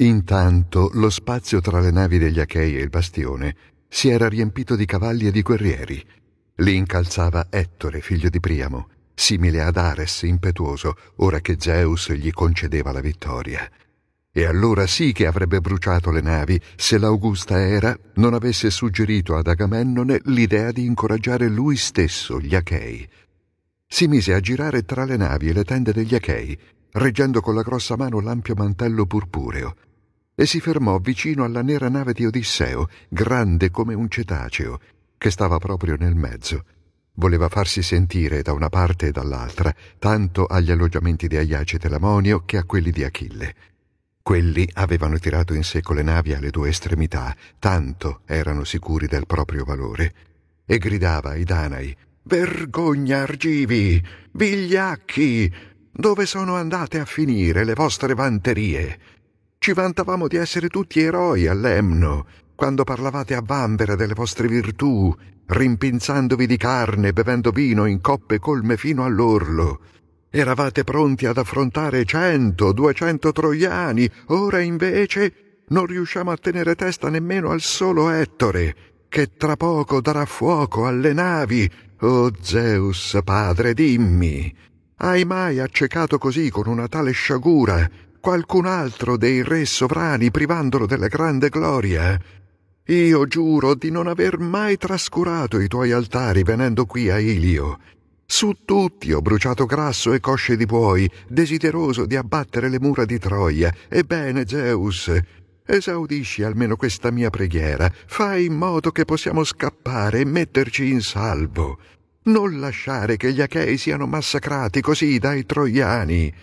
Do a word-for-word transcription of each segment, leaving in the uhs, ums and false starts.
Intanto lo spazio tra le navi degli Achei e il bastione si era riempito di cavalli e di guerrieri. Li incalzava Ettore, figlio di Priamo, simile ad Ares impetuoso, ora che Zeus gli concedeva la vittoria. E allora sì che avrebbe bruciato le navi se l'augusta Era non avesse suggerito ad Agamennone l'idea di incoraggiare lui stesso gli Achei. Si mise a girare tra le navi e le tende degli Achei, reggendo con la grossa mano l'ampio mantello purpureo, e si fermò vicino alla nera nave di Odisseo, grande come un cetaceo, che stava proprio nel mezzo. Voleva farsi sentire da una parte e dall'altra, tanto agli alloggiamenti di Aiace Telamonio che a quelli di Achille. Quelli avevano tirato in secco le navi alle due estremità, tanto erano sicuri del proprio valore, e gridava ai Danai: «Vergogna, argivi! Vigliacchi! Dove sono andate a finire le vostre vanterie? Ci vantavamo di essere tutti eroi a Lemno, quando parlavate a vanvera delle vostre virtù, rimpinzandovi di carne, bevendo vino in coppe colme fino all'orlo. Eravate pronti ad affrontare cento, duecento troiani, ora invece non riusciamo a tenere testa nemmeno al solo Ettore, che tra poco darà fuoco alle navi. Oh Zeus, padre, dimmi, hai mai accecato così con una tale sciagura qualcun altro dei re sovrani privandolo della grande gloria? Io giuro di non aver mai trascurato i tuoi altari venendo qui a Ilio. Su tutti ho bruciato grasso e cosce di buoi, desideroso di abbattere le mura di Troia. Ebbene, Zeus, esaudisci almeno questa mia preghiera. Fai in modo che possiamo scappare e metterci in salvo. Non lasciare che gli Achei siano massacrati così dai troiani».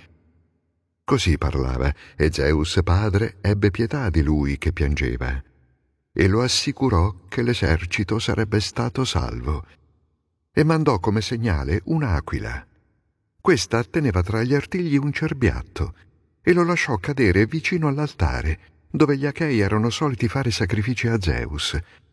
Così parlava, e Zeus padre ebbe pietà di lui che piangeva, e lo assicurò che l'esercito sarebbe stato salvo, e mandò come segnale un'aquila. Questa teneva tra gli artigli un cerbiatto, e lo lasciò cadere vicino all'altare, dove gli Achei erano soliti fare sacrifici a Zeus.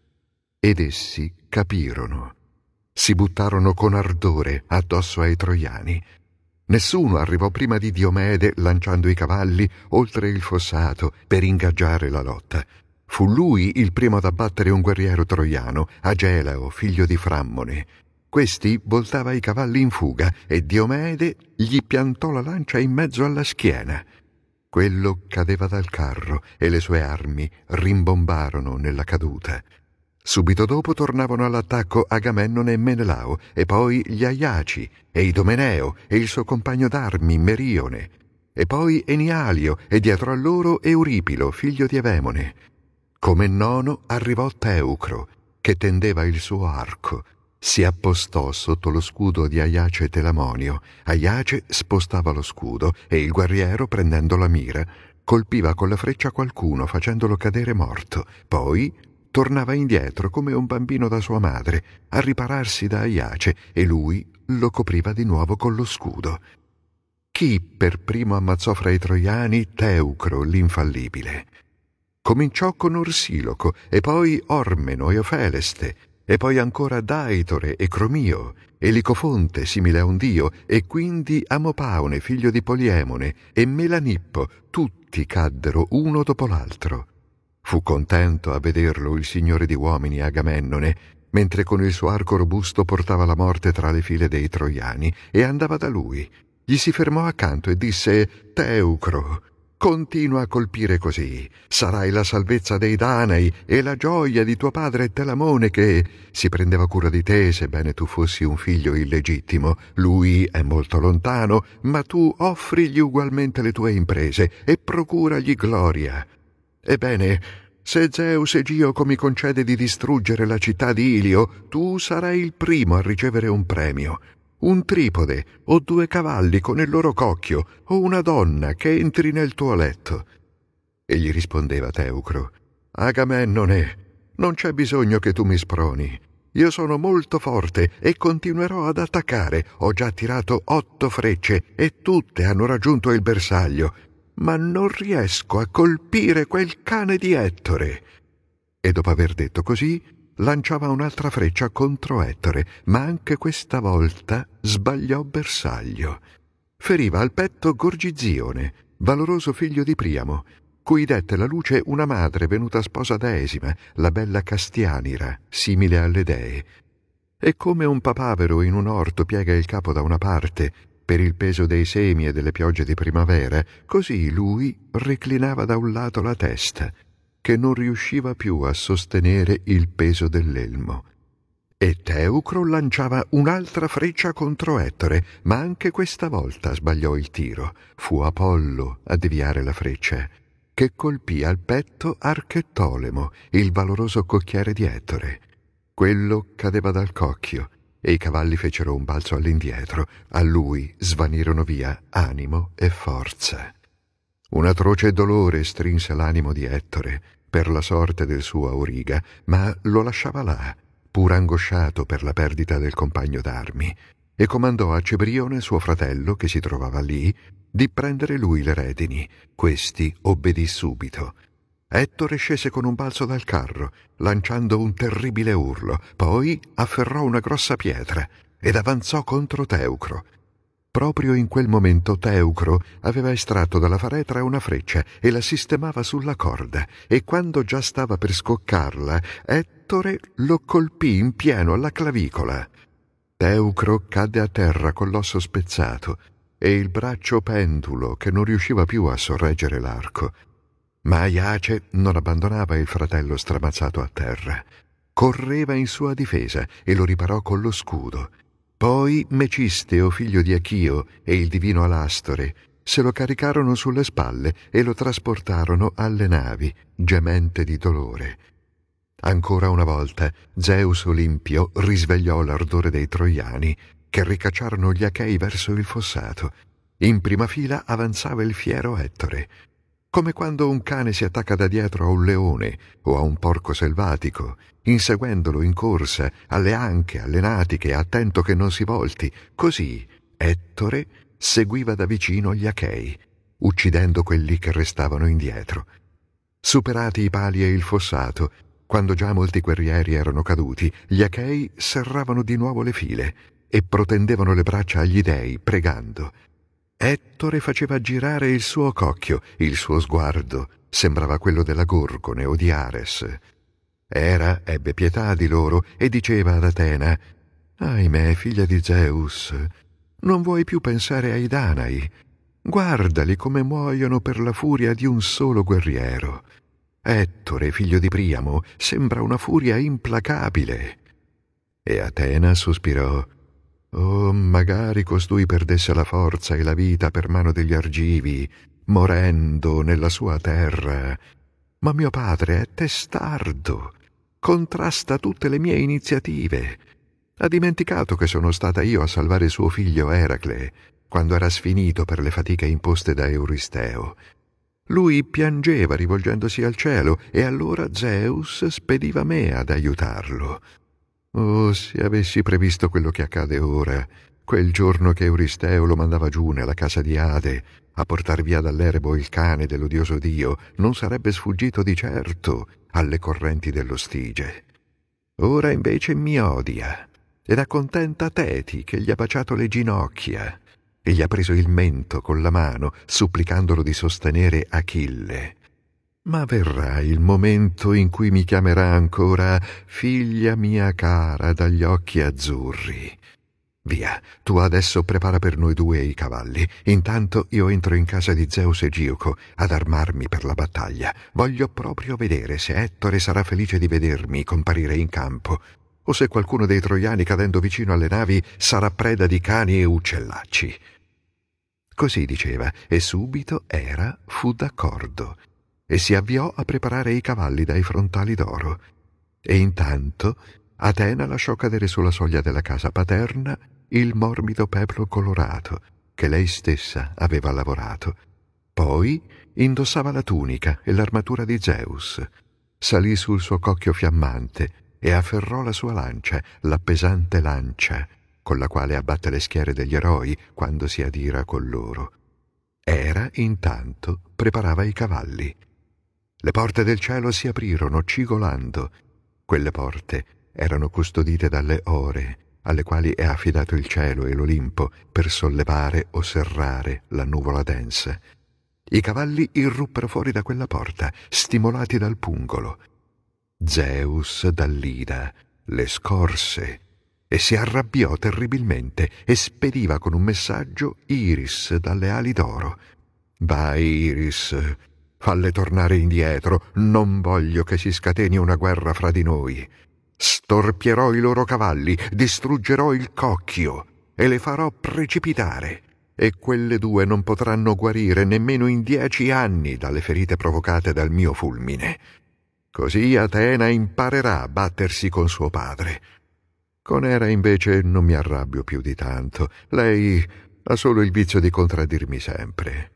Ed essi capirono. Si buttarono con ardore addosso ai troiani. Nessuno arrivò prima di Diomede lanciando i cavalli oltre il fossato per ingaggiare la lotta. Fu lui il primo ad abbattere un guerriero troiano, Agelao, figlio di Frammone. Questi voltava i cavalli in fuga e Diomede gli piantò la lancia in mezzo alla schiena. Quello cadeva dal carro e le sue armi rimbombarono nella caduta. Subito dopo tornavano all'attacco Agamennone e Menelao, e poi gli Aiaci, e Idomeneo, e il suo compagno d'armi Merione, e poi Enialio, e dietro a loro Euripilo, figlio di Evemone. Come nono arrivò Teucro, che tendeva il suo arco. Si appostò sotto lo scudo di Aiace Telamonio. Aiace spostava lo scudo, e il guerriero, prendendo la mira, colpiva con la freccia qualcuno, facendolo cadere morto. Poi tornava indietro come un bambino da sua madre, a ripararsi da Aiace, e lui lo copriva di nuovo con lo scudo. Chi per primo ammazzò fra i troiani? Teucro, l'infallibile. Cominciò con Orsiloco, e poi Ormeno e Ofeleste, e poi ancora Daitore e Cromio, e Licofonte, simile a un dio, e quindi Amopaone, figlio di Poliemone, e Melanippo, tutti caddero uno dopo l'altro. Fu contento a vederlo il signore di uomini Agamennone, mentre con il suo arco robusto portava la morte tra le file dei troiani, e andava da lui. Gli si fermò accanto e disse: «Teucro, continua a colpire così. Sarai la salvezza dei Danai e la gioia di tuo padre Telamone, che si prendeva cura di te, sebbene tu fossi un figlio illegittimo. Lui è molto lontano, ma tu offrigli ugualmente le tue imprese e procuragli gloria. Ebbene, se Zeus Egioco mi concede di distruggere la città di Ilio, tu sarai il primo a ricevere un premio. Un tripode, o due cavalli con il loro cocchio, o una donna che entri nel tuo letto». E gli rispondeva Teucro: «Agamennone, non c'è bisogno che tu mi sproni. Io sono molto forte e continuerò ad attaccare. Ho già tirato otto frecce e tutte hanno raggiunto il bersaglio, ma non riesco a colpire quel cane di Ettore». E dopo aver detto così, lanciava un'altra freccia contro Ettore, ma anche questa volta sbagliò bersaglio. Feriva al petto Gorgizione, valoroso figlio di Priamo. cui dette la luce una madre venuta sposa da Esima, la bella Castianira, simile alle dee. E come un papavero in un orto piega il capo da una parte per il peso dei semi e delle piogge di primavera, così lui reclinava da un lato la testa, che non riusciva più a sostenere il peso dell'elmo. E Teucro lanciava un'altra freccia contro Ettore, ma anche questa volta sbagliò il tiro. Fu Apollo a deviare la freccia, che colpì al petto Archettolemo, il valoroso cocchiere di Ettore. Quello cadeva dal cocchio, e i cavalli fecero un balzo all'indietro. A lui svanirono via animo e forza. Un atroce dolore strinse l'animo di Ettore per la sorte del suo auriga, ma lo lasciava là, pur angosciato per la perdita del compagno d'armi, e comandò a Cebrione, suo fratello, che si trovava lì, di prendere lui le redini. Questi obbedì subito. Ettore scese con un balzo dal carro, lanciando un terribile urlo, poi afferrò una grossa pietra ed avanzò contro Teucro. Proprio in quel momento Teucro aveva estratto dalla faretra una freccia e la sistemava sulla corda, e quando già stava per scoccarla, Ettore lo colpì in pieno alla clavicola. Teucro cadde a terra con l'osso spezzato e il braccio pendulo che non riusciva più a sorreggere l'arco. Ma Aiace non abbandonava il fratello stramazzato a terra. Correva in sua difesa e lo riparò con lo scudo. Poi Mecisteo, figlio di Achio, e il divino Alastore se lo caricarono sulle spalle e lo trasportarono alle navi, gemente di dolore. Ancora una volta Zeus Olimpio risvegliò l'ardore dei troiani, che ricacciarono gli Achei verso il fossato. In prima fila avanzava il fiero Ettore, come quando un cane si attacca da dietro a un leone o a un porco selvatico, inseguendolo in corsa, alle anche, alle natiche, attento che non si volti. Così Ettore seguiva da vicino gli Achei, uccidendo quelli che restavano indietro. Superati i pali e il fossato, quando già molti guerrieri erano caduti, gli Achei serravano di nuovo le file e protendevano le braccia agli dei, pregando. Ettore faceva girare il suo cocchio, il suo sguardo sembrava quello della Gorgone o di Ares. Era ebbe pietà di loro e diceva ad Atena: «Ahimè, figlia di Zeus, non vuoi più pensare ai Danai? Guardali come muoiono per la furia di un solo guerriero. Ettore, figlio di Priamo, sembra una furia implacabile». E Atena sospirò: «Oh, magari costui perdesse la forza e la vita per mano degli Argivi, morendo nella sua terra. Ma mio padre è testardo, contrasta tutte le mie iniziative. Ha dimenticato che sono stata io a salvare suo figlio Eracle, quando era sfinito per le fatiche imposte da Euristeo. Lui piangeva rivolgendosi al cielo, e allora Zeus spediva me ad aiutarlo. Oh, se avessi previsto quello che accade ora, quel giorno che Euristeo lo mandava giù nella casa di Ade a portar via dall'Erebo il cane dell'odioso dio, non sarebbe sfuggito di certo alle correnti dello Stige. Ora invece mi odia ed accontenta Teti, che gli ha baciato le ginocchia e gli ha preso il mento con la mano, supplicandolo di sostenere Achille. Ma verrà il momento in cui mi chiamerà ancora figlia mia cara dagli occhi azzurri. Via, tu adesso prepara per noi due i cavalli. Intanto io entro in casa di Zeus e Gioco ad armarmi per la battaglia. Voglio proprio vedere se Ettore sarà felice di vedermi comparire in campo, o se qualcuno dei troiani, cadendo vicino alle navi, sarà preda di cani e uccellacci». Così diceva, e subito Era fu d'accordo e si avviò a preparare i cavalli dai frontali d'oro. E intanto Atena lasciò cadere sulla soglia della casa paterna il morbido peplo colorato che lei stessa aveva lavorato. Poi indossava la tunica e l'armatura di Zeus, salì sul suo cocchio fiammante e afferrò la sua lancia, la pesante lancia con la quale abbatte le schiere degli eroi quando si adira con loro. Era intanto preparava i cavalli. Le porte del cielo si aprirono cigolando. Quelle porte erano custodite dalle ore, alle quali è affidato il cielo e l'Olimpo per sollevare o serrare la nuvola densa. I cavalli irruppero fuori da quella porta, stimolati dal pungolo. Zeus dall'Ida le scorse e si arrabbiò terribilmente e spediva con un messaggio Iris dalle ali d'oro. Vai, Iris, falle tornare indietro, non voglio che si scateni una guerra fra di noi. Storpierò i loro cavalli, distruggerò il cocchio e le farò precipitare. E quelle due non potranno guarire nemmeno in dieci anni dalle ferite provocate dal mio fulmine. Così Atena imparerà a battersi con suo padre. Con Era invece non mi arrabbio più di tanto. Lei ha solo il vizio di contraddirmi sempre.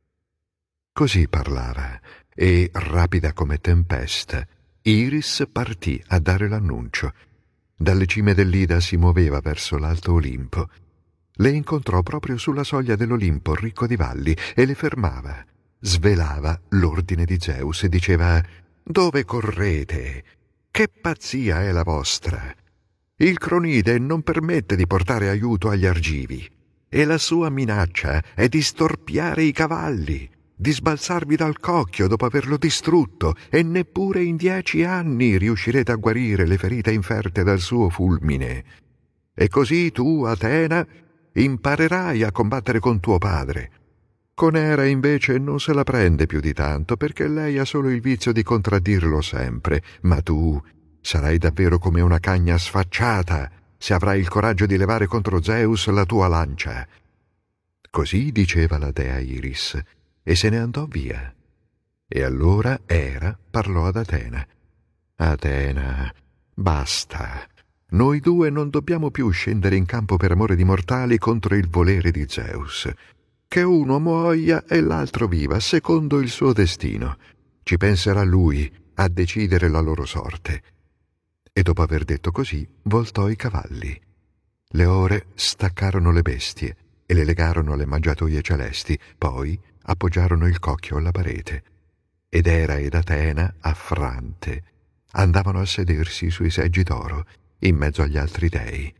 Così parlava, e, rapida come tempesta, Iris partì a dare l'annuncio. Dalle cime dell'Ida si muoveva verso l'alto Olimpo. Le incontrò proprio sulla soglia dell'Olimpo ricco di valli e le fermava. Svelava l'ordine di Zeus e diceva: «Dove correte? Che pazzia è la vostra? Il Cronide non permette di portare aiuto agli Argivi e la sua minaccia è di storpiare i cavalli, di sbalzarvi dal cocchio dopo averlo distrutto, e neppure in dieci anni riuscirete a guarire le ferite inferte dal suo fulmine. E così tu, Atena, imparerai a combattere con tuo padre. Con Era invece non se la prende più di tanto, perché lei ha solo il vizio di contraddirlo sempre, ma tu sarai davvero come una cagna sfacciata se avrai il coraggio di levare contro Zeus la tua lancia». Così diceva la dea Iris, e se ne andò via. E allora Era parlò ad Atena. «Atena, basta. Noi due non dobbiamo più scendere in campo per amore di mortali contro il volere di Zeus. Che uno muoia e l'altro viva, secondo il suo destino. Ci penserà lui a decidere la loro sorte». E dopo aver detto così, voltò i cavalli. Le ore staccarono le bestie e le legarono alle mangiatoie celesti, poi appoggiarono il cocchio alla parete. Ed Era ed Atena, affrante, andavano a sedersi sui seggi d'oro, in mezzo agli altri dei.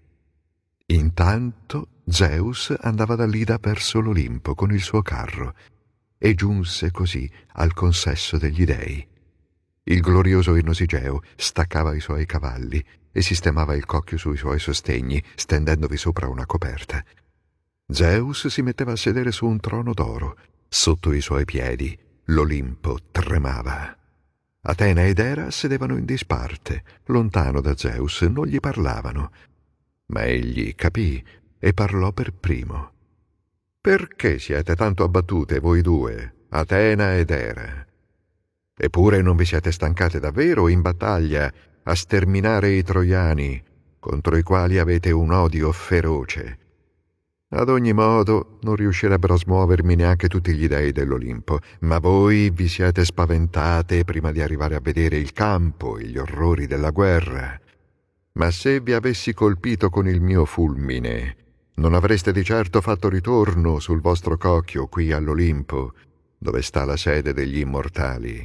Intanto Zeus andava dall'Ida verso l'Olimpo con il suo carro e giunse così al consesso degli dei. Il glorioso Inosigeo staccava i suoi cavalli e sistemava il cocchio sui suoi sostegni, stendendovi sopra una coperta. Zeus si metteva a sedere su un trono d'oro. Sotto i suoi piedi l'Olimpo tremava. Atena ed Era sedevano in disparte, lontano da Zeus, non gli parlavano. Ma egli capì e parlò per primo. «Perché siete tanto abbattute voi due, Atena ed Era? Eppure non vi siete stancate davvero in battaglia a sterminare i troiani, contro i quali avete un odio feroce. Ad ogni modo non riuscirebbero a smuovermi neanche tutti gli dei dell'Olimpo, ma voi vi siete spaventate prima di arrivare a vedere il campo e gli orrori della guerra. Ma se vi avessi colpito con il mio fulmine, non avreste di certo fatto ritorno sul vostro cocchio qui all'Olimpo, dove sta la sede degli immortali».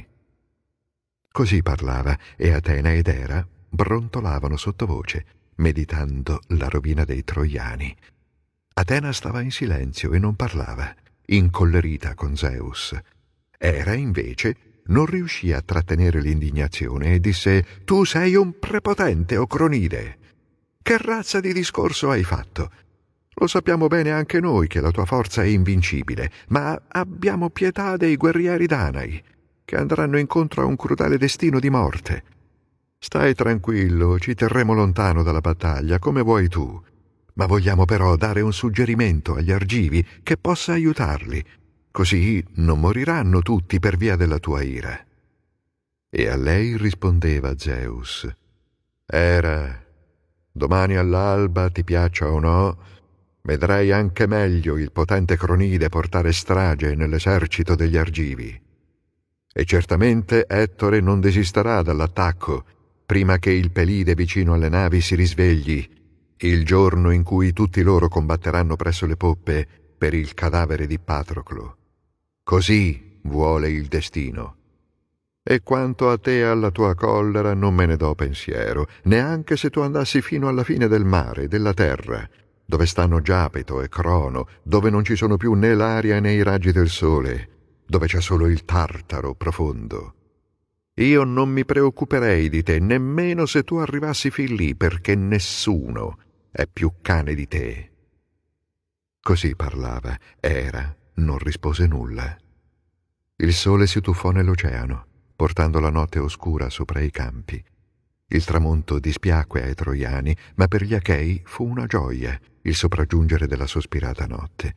Così parlava, e Atena ed Era brontolavano sottovoce, meditando la rovina dei troiani. Atena stava in silenzio e non parlava, incollerita con Zeus. Era, invece, non riuscì a trattenere l'indignazione e disse: «Tu sei un prepotente, o Cronide! Che razza di discorso hai fatto? Lo sappiamo bene anche noi che la tua forza è invincibile, ma abbiamo pietà dei guerrieri danai, che andranno incontro a un crudele destino di morte. Stai tranquillo, ci terremo lontano dalla battaglia, come vuoi tu, ma vogliamo però dare un suggerimento agli Argivi che possa aiutarli, così non moriranno tutti per via della tua ira». E a lei rispondeva Zeus: «Era, domani all'alba, ti piaccia o no, vedrai anche meglio il potente Cronide portare strage nell'esercito degli Argivi. E certamente Ettore non desisterà dall'attacco prima che il Pelide vicino alle navi si risvegli, il giorno in cui tutti loro combatteranno presso le poppe per il cadavere di Patroclo. Così vuole il destino. E quanto a te e alla tua collera non me ne do pensiero, neanche se tu andassi fino alla fine del mare, della terra, dove stanno Giapeto e Crono, dove non ci sono più né l'aria né i raggi del sole. dove c'è solo il Tartaro profondo. Io non mi preoccuperei di te, nemmeno se tu arrivassi fin lì, perché nessuno è più cane di te. Così parlava. Era non rispose nulla. Il sole si tuffò nell'oceano, portando la notte oscura sopra i campi. Il tramonto dispiacque ai troiani, ma per gli Achei fu una gioia il sopraggiungere della sospirata notte.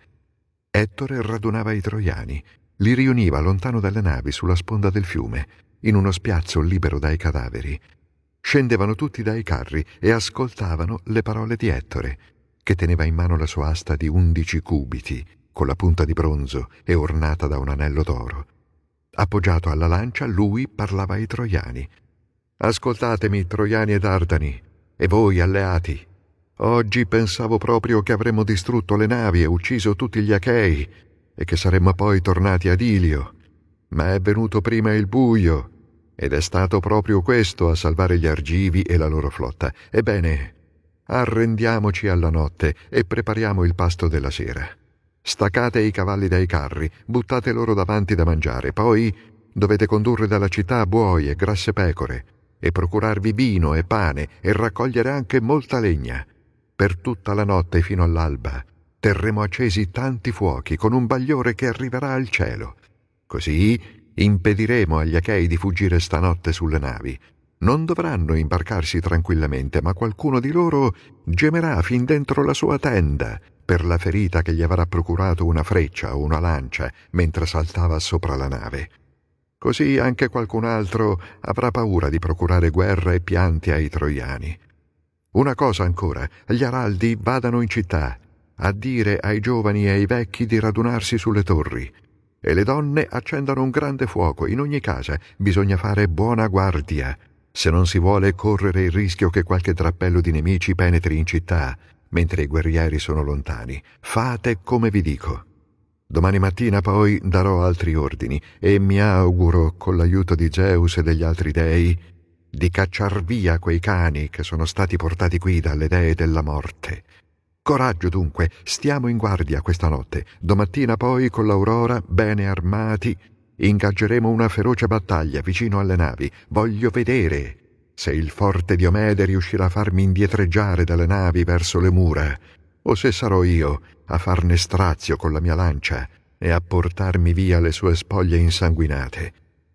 Ettore radunava i troiani, li riuniva lontano dalle navi sulla sponda del fiume, in uno spiazzo libero dai cadaveri. Scendevano tutti dai carri e ascoltavano le parole di Ettore, che teneva in mano la sua asta di undici cubiti, con la punta di bronzo e ornata da un anello d'oro. Appoggiato alla lancia, lui parlava ai troiani. «Ascoltatemi, troiani e dardani, e voi, alleati. Oggi pensavo proprio che avremmo distrutto le navi e ucciso tutti gli Achei, e che saremmo poi tornati ad Ilio. Ma è venuto prima il buio, ed è stato proprio questo a salvare gli Argivi e la loro flotta. Ebbene, arrendiamoci alla notte e prepariamo il pasto della sera. Staccate i cavalli dai carri, buttate loro davanti da mangiare, poi dovete condurre dalla città buoi e grasse pecore, e procurarvi vino e pane, e raccogliere anche molta legna. Per tutta la notte fino all'alba terremo accesi tanti fuochi con un bagliore che arriverà al cielo. Così impediremo agli Achei di fuggire stanotte sulle navi. Non dovranno imbarcarsi tranquillamente, ma qualcuno di loro gemerà fin dentro la sua tenda per la ferita che gli avrà procurato una freccia o una lancia mentre saltava sopra la nave. Così anche qualcun altro avrà paura di procurare guerra e pianti ai troiani. Una cosa ancora, gli araldi vadano in città a dire ai giovani e ai vecchi di radunarsi sulle torri, e le donne accendano un grande fuoco. In ogni casa bisogna fare buona guardia, se non si vuole correre il rischio che qualche drappello di nemici penetri in città mentre i guerrieri sono lontani. Fate come vi dico. Domani mattina poi darò altri ordini e mi auguro, con l'aiuto di Zeus e degli altri dei, di cacciar via quei cani che sono stati portati qui dalle dee della morte. Coraggio dunque, stiamo in guardia questa notte. Domattina poi, con l'aurora, bene armati, ingaggeremo una feroce battaglia vicino alle navi. Voglio vedere se il forte Diomede riuscirà a farmi indietreggiare dalle navi verso le mura, o se sarò io a farne strazio con la mia lancia e a portarmi via le sue spoglie insanguinate.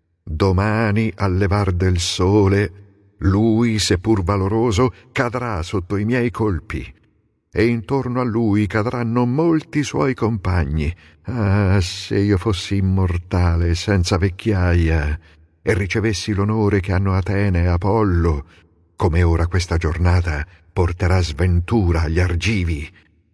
Domani, al levar del sole, lui, seppur valoroso, cadrà sotto i miei colpi, e intorno a lui cadranno molti suoi compagni. Ah, se io fossi immortale, senza vecchiaia, e ricevessi l'onore che hanno Atene e Apollo, come ora questa giornata porterà sventura agli Argivi.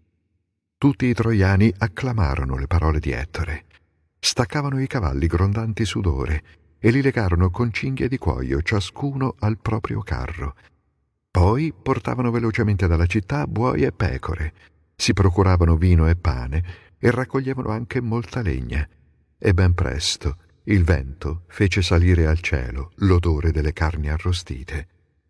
Tutti i troiani acclamarono le parole di Ettore. Staccavano i cavalli grondanti sudore e li legarono con cinghie di cuoio, ciascuno al proprio carro. Poi portavano velocemente dalla città buoi e pecore, si procuravano vino e pane e raccoglievano anche molta legna. E ben presto il vento fece salire al cielo l'odore delle carni arrostite.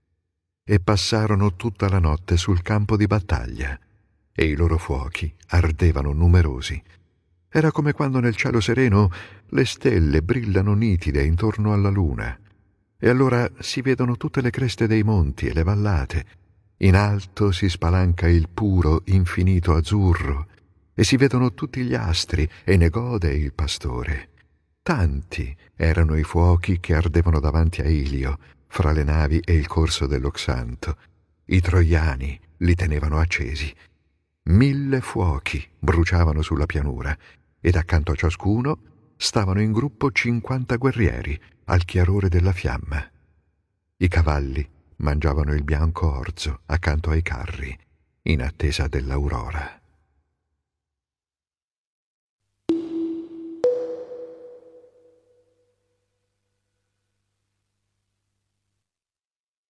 E passarono tutta la notte sul campo di battaglia, e i loro fuochi ardevano numerosi. Era come quando nel cielo sereno le stelle brillano nitide intorno alla luna, e allora si vedono tutte le creste dei monti e le vallate. In alto si spalanca il puro, infinito azzurro, e si vedono tutti gli astri, e ne gode il pastore. Tanti erano i fuochi che ardevano davanti a Ilio, fra le navi e il corso dell'Oxanto. I troiani li tenevano accesi. Mille fuochi bruciavano sulla pianura, ed accanto a ciascuno stavano in gruppo cinquanta guerrieri al chiarore della fiamma. I cavalli mangiavano il bianco orzo accanto ai carri, in attesa dell'aurora.